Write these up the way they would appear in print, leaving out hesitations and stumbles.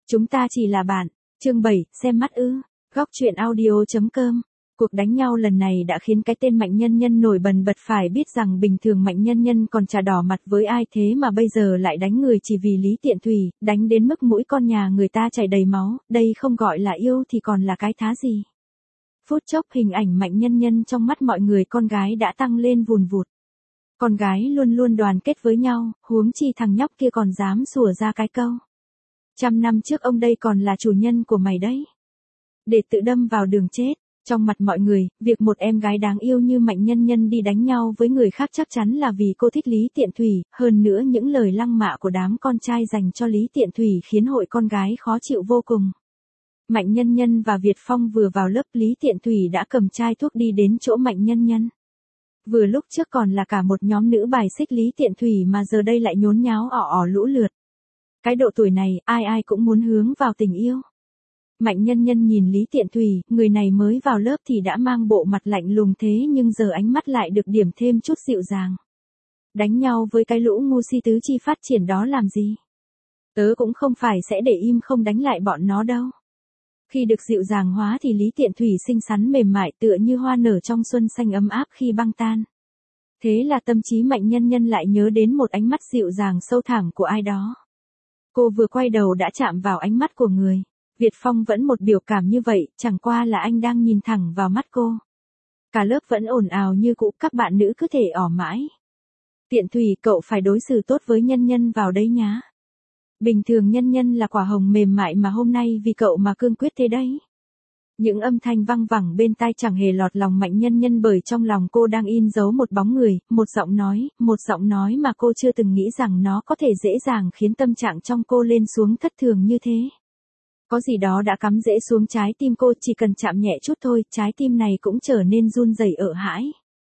Chúng ta chỉ là bạn. Chương 7, xem mắt ư. Góc truyện audio.com. Cuộc đánh nhau lần này đã khiến cái tên Mạnh Nhân Nhân nổi bần bật, phải biết rằng bình thường Mạnh Nhân Nhân còn chả đỏ mặt với ai, thế mà bây giờ lại đánh người chỉ vì Lý Tiện Thủy, đánh đến mức mũi con nhà người ta chảy đầy máu, đây không gọi là yêu thì còn là cái thá gì. Phút chốc hình ảnh Mạnh Nhân Nhân trong mắt mọi người con gái đã tăng lên vùn vụt. Con gái luôn luôn đoàn kết với nhau, huống chi thằng nhóc kia còn dám sủa ra cái câu. 100 năm trước ông đây còn là chủ nhân của mày đấy. Để tự đâm vào đường chết. Trong mặt mọi người, việc một em gái đáng yêu như Mạnh Nhân Nhân đi đánh nhau với người khác chắc chắn là vì cô thích Lý Tiện Thủy, hơn nữa những lời lăng mạ của đám con trai dành cho Lý Tiện Thủy khiến hội con gái khó chịu vô cùng. Mạnh Nhân Nhân và Việt Phong vừa vào lớp, Lý Tiện Thủy đã cầm chai thuốc đi đến chỗ Mạnh Nhân Nhân. Vừa lúc trước còn là cả một nhóm nữ bài xích Lý Tiện Thủy mà giờ đây lại nhốn nháo ỏ lũ lượt. Cái độ tuổi này, ai ai cũng muốn hướng vào tình yêu. Mạnh Nhân Nhân nhìn Lý Tiện Thủy, người này mới vào lớp thì đã mang bộ mặt lạnh lùng thế nhưng giờ ánh mắt lại được điểm thêm chút dịu dàng. Đánh nhau với cái lũ ngu si tứ chi phát triển đó làm gì? Tớ cũng không phải sẽ để im không đánh lại bọn nó đâu. Khi được dịu dàng hóa thì Lý Tiện Thủy xinh xắn mềm mại tựa như hoa nở trong xuân xanh ấm áp khi băng tan. Thế là tâm trí Mạnh Nhân Nhân lại nhớ đến một ánh mắt dịu dàng sâu thẳm của ai đó. Cô vừa quay đầu đã chạm vào ánh mắt của người. Việt Phong vẫn một biểu cảm như vậy, chẳng qua là anh đang nhìn thẳng vào mắt cô. Cả lớp vẫn ồn ào như cũ, các bạn nữ cứ thể ỏ mãi. Tiện Thủy, cậu phải đối xử tốt với Nhân Nhân vào đấy nhá. Bình thường Nhân Nhân là quả hồng mềm mại mà hôm nay vì cậu mà cương quyết thế đấy. Những âm thanh văng vẳng bên tai chẳng hề lọt lòng Mạnh Nhân Nhân, bởi trong lòng cô đang in dấu một bóng người, một giọng nói mà cô chưa từng nghĩ rằng nó có thể dễ dàng khiến tâm trạng trong cô lên xuống thất thường như thế. Có gì đó đã cắm rễ xuống trái tim cô, chỉ cần chạm nhẹ chút thôi, trái tim này cũng trở nên run rẩy ợ hãi.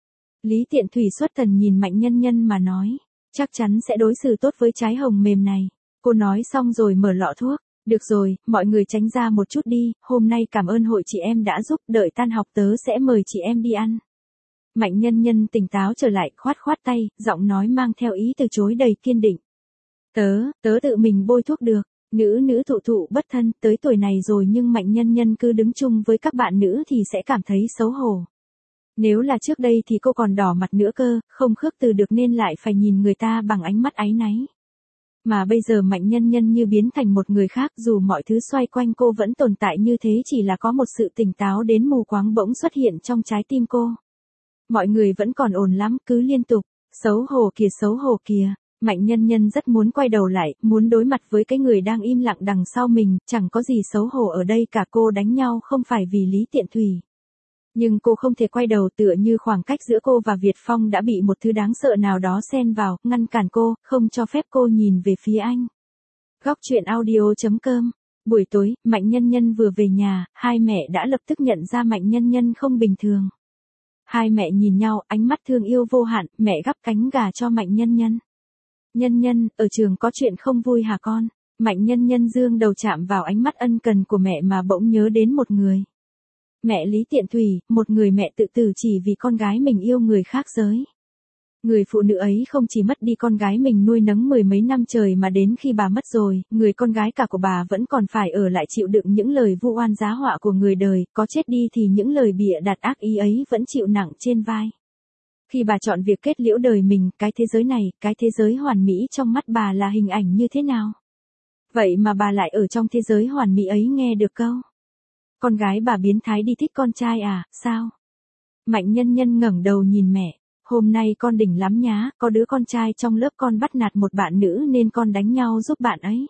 Lý Tiện Thủy xuất thần nhìn Mạnh Nhân Nhân mà nói, chắc chắn sẽ đối xử tốt với trái hồng mềm này. Cô nói xong rồi mở lọ thuốc. Được rồi, mọi người tránh ra một chút đi, hôm nay cảm ơn hội chị em đã giúp, đợi tan học tớ sẽ mời chị em đi ăn. Mạnh Nhân Nhân tỉnh táo trở lại, khoát khoát tay, giọng nói mang theo ý từ chối đầy kiên định. Tớ tự mình bôi thuốc được. Nữ thụ bất thân, tới tuổi này rồi nhưng Mạnh Nhân Nhân cứ đứng chung với các bạn nữ thì sẽ cảm thấy xấu hổ. Nếu là trước đây thì cô còn đỏ mặt nữa cơ, không khước từ được nên lại phải nhìn người ta bằng ánh mắt áy náy. Mà bây giờ Mạnh Nhân Nhân như biến thành một người khác, dù mọi thứ xoay quanh cô vẫn tồn tại như thế, chỉ là có một sự tỉnh táo đến mù quáng bỗng xuất hiện trong trái tim cô. Mọi người vẫn còn ồn lắm, cứ liên tục, xấu hổ kìa. Mạnh Nhân Nhân rất muốn quay đầu lại, muốn đối mặt với cái người đang im lặng đằng sau mình, chẳng có gì xấu hổ ở đây cả, cô đánh nhau không phải vì Lý Tiện Thủy. Nhưng cô không thể quay đầu, tựa như khoảng cách giữa cô và Việt Phong đã bị một thứ đáng sợ nào đó xen vào, ngăn cản cô, không cho phép cô nhìn về phía anh. Góc truyện audio.com. Buổi tối, Mạnh Nhân Nhân vừa về nhà, hai mẹ đã lập tức nhận ra Mạnh Nhân Nhân không bình thường. Hai mẹ nhìn nhau, ánh mắt thương yêu vô hạn, mẹ gắp cánh gà cho Mạnh Nhân Nhân. Nhân Nhân, ở trường có chuyện không vui hả con? Mạnh Nhân Nhân dương đầu chạm vào ánh mắt ân cần của mẹ mà bỗng nhớ đến một người. Mẹ Lý Tiện Thủy, một người mẹ tự tử chỉ vì con gái mình yêu người khác giới. Người phụ nữ ấy không chỉ mất đi con gái mình nuôi nấng mười mấy năm trời mà đến khi bà mất rồi, người con gái cả của bà vẫn còn phải ở lại chịu đựng những lời vu oan giá họa của người đời, có chết đi thì những lời bịa đặt ác ý ấy vẫn chịu nặng trên vai. Khi bà chọn việc kết liễu đời mình, cái thế giới này, cái thế giới hoàn mỹ trong mắt bà là hình ảnh như thế nào? Vậy mà bà lại ở trong thế giới hoàn mỹ ấy nghe được câu: con gái bà biến thái đi thích con trai à, sao? Mạnh Nhân Nhân ngẩng đầu nhìn mẹ, hôm nay con đỉnh lắm nhá, có đứa con trai trong lớp con bắt nạt một bạn nữ nên con đánh nhau giúp bạn ấy.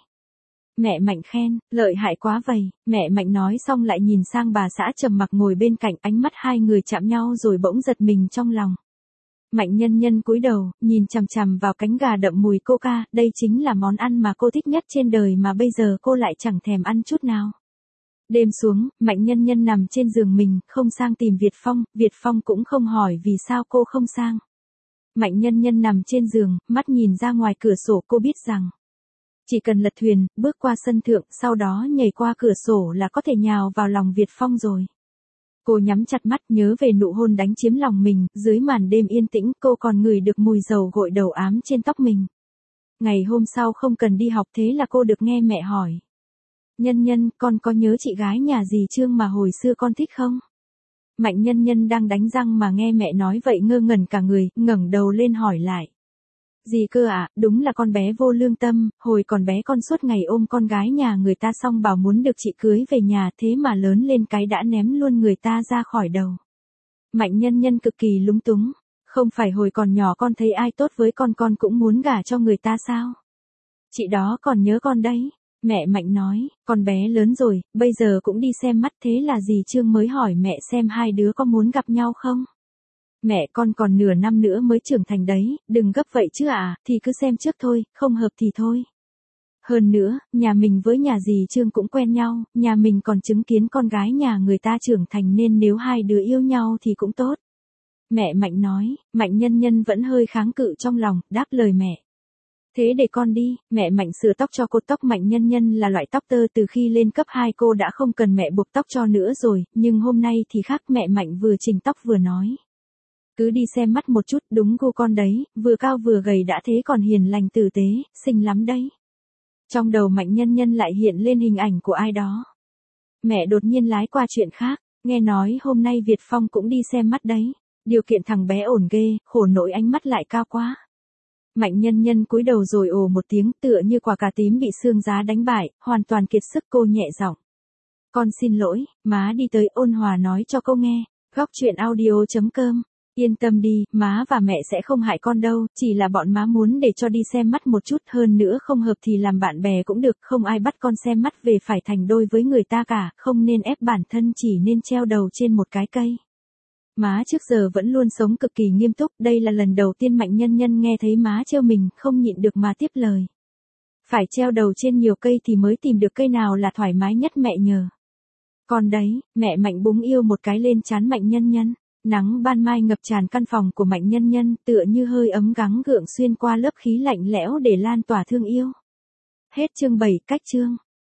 Mẹ Mạnh khen, lợi hại quá vậy. Mẹ Mạnh nói xong lại nhìn sang bà xã trầm mặc ngồi bên cạnh, ánh mắt hai người chạm nhau rồi bỗng giật mình trong lòng. Mạnh Nhân Nhân cúi đầu, nhìn chằm chằm vào cánh gà đậm mùi coca, đây chính là món ăn mà cô thích nhất trên đời mà bây giờ cô lại chẳng thèm ăn chút nào. Đêm xuống, Mạnh Nhân Nhân nằm trên giường mình, không sang tìm Việt Phong cũng không hỏi vì sao cô không sang. Mạnh Nhân Nhân nằm trên giường, mắt nhìn ra ngoài cửa sổ, cô biết rằng chỉ cần lật thuyền, bước qua sân thượng, sau đó nhảy qua cửa sổ là có thể nhào vào lòng Việt Phong rồi. Cô nhắm chặt mắt nhớ về nụ hôn đánh chiếm lòng mình, dưới màn đêm yên tĩnh, cô còn ngửi được mùi dầu gội đầu ám trên tóc mình. Ngày hôm sau không cần đi học thế là cô được nghe mẹ hỏi. Nhân Nhân, con có nhớ chị gái nhà dì Trương mà hồi xưa con thích không? Mạnh Nhân Nhân đang đánh răng mà nghe mẹ nói vậy ngơ ngẩn cả người, ngẩng đầu lên hỏi lại. Dì cơ ạ, đúng là con bé vô lương tâm, hồi còn bé con suốt ngày ôm con gái nhà người ta xong bảo muốn được chị cưới về nhà, thế mà lớn lên cái đã ném luôn người ta ra khỏi đầu. Mạnh Nhân Nhân cực kỳ lúng túng, không phải hồi còn nhỏ con thấy ai tốt với con cũng muốn gả cho người ta sao? Chị đó còn nhớ con đấy. Mẹ Mạnh nói, con bé lớn rồi, bây giờ cũng đi xem mắt, thế là dì Trương mới hỏi mẹ xem hai đứa có muốn gặp nhau không? Mẹ, con còn nửa năm nữa mới trưởng thành đấy, đừng gấp vậy chứ à, thì cứ xem trước thôi, không hợp thì thôi. Hơn nữa, nhà mình với nhà dì Trương cũng quen nhau, nhà mình còn chứng kiến con gái nhà người ta trưởng thành nên nếu hai đứa yêu nhau thì cũng tốt. Mẹ Mạnh nói, Mạnh Nhân Nhân vẫn hơi kháng cự trong lòng, đáp lời mẹ. Thế để con đi, mẹ Mạnh sửa tóc cho cô. Tóc Mạnh Nhân Nhân là loại tóc tơ, từ khi lên cấp 2 cô đã không cần mẹ buộc tóc cho nữa rồi, nhưng hôm nay thì khác, mẹ Mạnh vừa chỉnh tóc vừa nói. Cứ đi xem mắt một chút, đúng gu con đấy, vừa cao vừa gầy đã thế còn hiền lành tử tế, xinh lắm đấy. Trong đầu Mạnh Nhân Nhân lại hiện lên hình ảnh của ai đó. Mẹ đột nhiên lái qua chuyện khác, nghe nói hôm nay Việt Phong cũng đi xem mắt đấy, điều kiện thằng bé ổn ghê, khổ nỗi ánh mắt lại cao quá. Mạnh Nhân Nhân cúi đầu rồi ồ một tiếng, tựa như quả cà tím bị sương giá đánh bại, hoàn toàn kiệt sức. Cô nhẹ giọng. Con xin lỗi, má đi tới, ôn hòa nói cho cô nghe. Góc truyện audio.com. Yên tâm đi, má và mẹ sẽ không hại con đâu, chỉ là bọn má muốn để cho đi xem mắt một chút, hơn nữa không hợp thì làm bạn bè cũng được, không ai bắt con xem mắt về phải thành đôi với người ta cả, không nên ép bản thân, chỉ nên treo đầu trên một cái cây. Má trước giờ vẫn luôn sống cực kỳ nghiêm túc, đây là lần đầu tiên Mạnh Nhân Nhân nghe thấy má trêu mình, không nhịn được mà tiếp lời. Phải treo đầu trên nhiều cây thì mới tìm được cây nào là thoải mái nhất mẹ nhờ. Còn đấy, mẹ Mạnh búng yêu một cái lên trán Mạnh Nhân Nhân. Nắng ban mai ngập tràn căn phòng của Mạnh Nhân Nhân, tựa như hơi ấm gắng gượng xuyên qua lớp khí lạnh lẽo để lan tỏa thương yêu. Hết chương 7, cách chương.